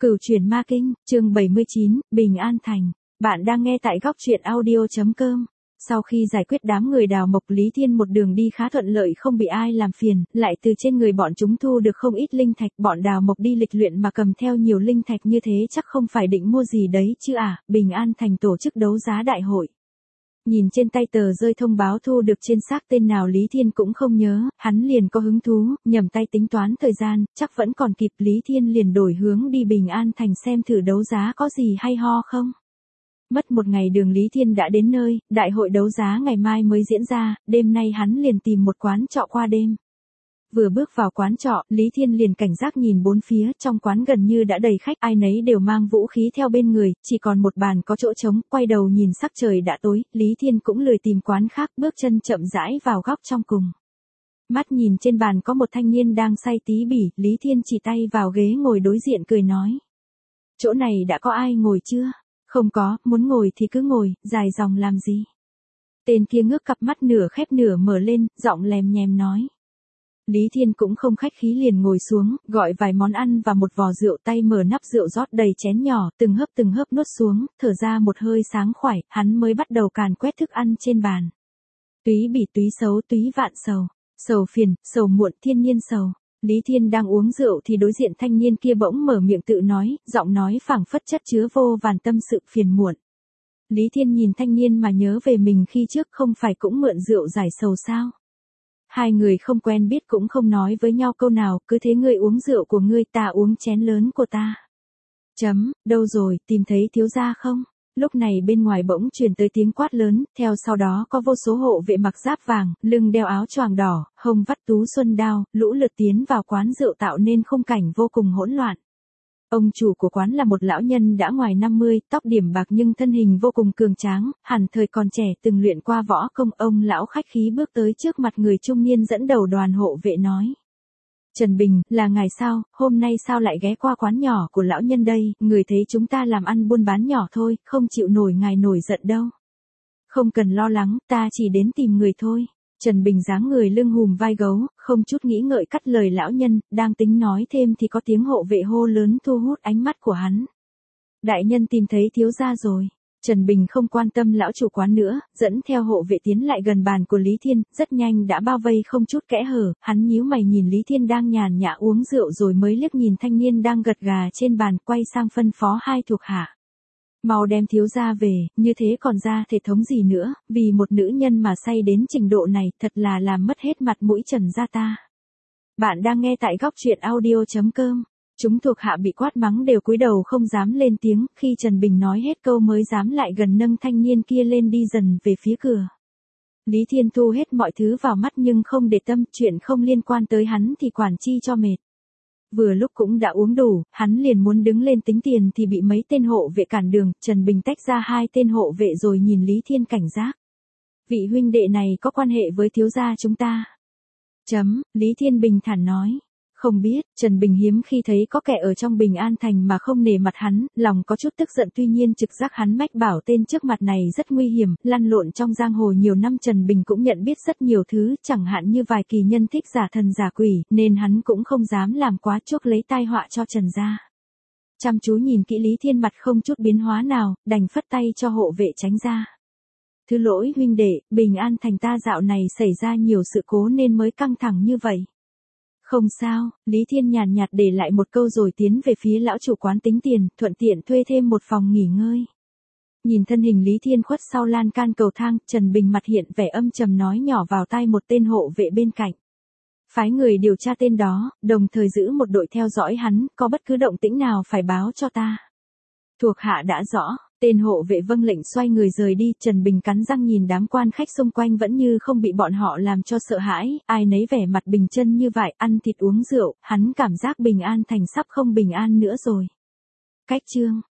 Cửu chuyển ma kinh, chương 79, Bình An Thành. Bạn đang nghe tại góc truyện audio.com. Sau khi giải quyết đám người Đào Mộc, Lý Thiên một đường đi khá thuận lợi, không bị ai làm phiền, lại từ trên người bọn chúng thu được không ít linh thạch. Bọn Đào Mộc đi lịch luyện mà cầm theo nhiều linh thạch như thế chắc không phải định mua gì đấy chứ à. Bình An Thành tổ chức đấu giá đại hội. Nhìn trên tay tờ rơi thông báo thu được trên xác tên nào Lý Thiên cũng không nhớ, hắn liền có hứng thú, nhầm tay tính toán thời gian, chắc vẫn còn kịp. Lý Thiên liền đổi hướng đi Bình An Thành xem thử đấu giá có gì hay ho không. Mất một ngày đường Lý Thiên đã đến nơi, đại hội đấu giá ngày mai mới diễn ra, đêm nay hắn liền tìm một quán trọ qua đêm. Vừa bước vào quán trọ, Lý Thiên liền cảnh giác nhìn bốn phía, trong quán gần như đã đầy khách, ai nấy đều mang vũ khí theo bên người, chỉ còn một bàn có chỗ trống. Quay đầu nhìn sắc trời đã tối, Lý Thiên cũng lười tìm quán khác, bước chân chậm rãi vào góc trong cùng. Mắt nhìn trên bàn có một thanh niên đang say tí bỉ, Lý Thiên chỉ tay vào ghế ngồi đối diện cười nói. Chỗ này đã có ai ngồi chưa? Không có, muốn ngồi thì cứ ngồi, dài dòng làm gì? Tên kia ngước cặp mắt nửa khép nửa mở lên, giọng lèm nhèm nói. Lý Thiên cũng không khách khí liền ngồi xuống, gọi vài món ăn và một vò rượu, tay mở nắp rượu rót đầy chén nhỏ, từng hớp nuốt xuống, thở ra một hơi sảng khoái, hắn mới bắt đầu càn quét thức ăn trên bàn. Túy bỉ, túy xấu, túy vạn sầu, sầu phiền, sầu muộn, thiên nhiên sầu. Lý Thiên đang uống rượu thì đối diện thanh niên kia bỗng mở miệng tự nói, giọng nói phảng phất chất chứa vô vàn tâm sự phiền muộn. Lý Thiên nhìn thanh niên mà nhớ về mình khi trước, không phải cũng mượn rượu giải sầu sao? Hai người không quen biết cũng không nói với nhau câu nào, cứ thế ngươi uống rượu của ngươi, ta uống chén lớn của ta. Đâu rồi, tìm thấy thiếu gia không? Lúc này bên ngoài bỗng truyền tới tiếng quát lớn, theo sau đó có vô số hộ vệ mặc giáp vàng, lưng đeo áo choàng đỏ, hông vắt tú xuân đao, lũ lượt tiến vào quán rượu tạo nên khung cảnh vô cùng hỗn loạn. Ông chủ của quán là một lão nhân đã ngoài 50, tóc điểm bạc nhưng thân hình vô cùng cường tráng, hẳn thời còn trẻ từng luyện qua võ công. Ông lão khách khí bước tới trước mặt người trung niên dẫn đầu đoàn hộ vệ nói. Trần Bình, là ngài sao, hôm nay sao lại ghé qua quán nhỏ của lão nhân đây, người thấy chúng ta làm ăn buôn bán nhỏ thôi, không chịu nổi ngài nổi giận đâu. Không cần lo lắng, ta chỉ đến tìm người thôi. Trần Bình dáng người lưng hùm vai gấu, không chút nghĩ ngợi cắt lời lão nhân, đang tính nói thêm thì có tiếng hộ vệ hô lớn thu hút ánh mắt của hắn. Đại nhân tìm thấy thiếu gia rồi. Trần Bình không quan tâm lão chủ quán nữa, dẫn theo hộ vệ tiến lại gần bàn của Lý Thiên, rất nhanh đã bao vây không chút kẽ hở. Hắn nhíu mày nhìn Lý Thiên đang nhàn nhã uống rượu rồi mới liếc nhìn thanh niên đang gật gà trên bàn, quay sang phân phó hai thuộc hạ. Mau đem thiếu gia về, như thế còn ra thể thống gì nữa, vì một nữ nhân mà say đến trình độ này, thật là làm mất hết mặt mũi Trần gia ta. Bạn đang nghe tại góc truyện audio.com. Chúng thuộc hạ bị quát mắng đều cúi đầu không dám lên tiếng, khi Trần Bình nói hết câu mới dám lại gần nâng thanh niên kia lên đi dần về phía cửa. Lý Thiên thu hết mọi thứ vào mắt nhưng không để tâm, chuyện không liên quan tới hắn thì quản chi cho mệt. Vừa lúc cũng đã uống đủ, hắn liền muốn đứng lên tính tiền thì bị mấy tên hộ vệ cản đường. Trần Bình tách ra hai tên hộ vệ rồi nhìn Lý Thiên cảnh giác. Vị huynh đệ này có quan hệ với thiếu gia chúng ta. Lý Thiên bình thản nói. Không biết. Trần Bình hiếm khi thấy có kẻ ở trong Bình An Thành mà không nể mặt hắn, lòng có chút tức giận, tuy nhiên trực giác hắn mách bảo tên trước mặt này rất nguy hiểm, lăn lộn trong giang hồ nhiều năm. Trần Bình cũng nhận biết rất nhiều thứ, chẳng hạn như vài kỳ nhân thích giả thần giả quỷ, nên hắn cũng không dám làm quá, chuốc lấy tai họa cho Trần gia. Chăm chú nhìn kỹ Lý Thiên mặt không chút biến hóa nào, đành phất tay cho hộ vệ tránh ra. Thứ lỗi huynh đệ, Bình An Thành ta dạo này xảy ra nhiều sự cố nên mới căng thẳng như vậy. Không sao, Lý Thiên nhàn nhạt để lại một câu rồi tiến về phía lão chủ quán tính tiền, thuận tiện thuê thêm một phòng nghỉ ngơi. Nhìn thân hình Lý Thiên khuất sau lan can cầu thang, Trần Bình mặt hiện vẻ âm trầm nói nhỏ vào tai một tên hộ vệ bên cạnh. Phái người điều tra tên đó, đồng thời giữ một đội theo dõi hắn, có bất cứ động tĩnh nào phải báo cho ta. Thuộc hạ đã rõ. Tên hộ vệ vâng lệnh xoay người rời đi. Trần Bình cắn răng nhìn đám quan khách xung quanh vẫn như không bị bọn họ làm cho sợ hãi, ai nấy vẻ mặt bình chân như vậy, ăn thịt uống rượu, hắn cảm giác Bình An Thành sắp không bình an nữa rồi. Cách chương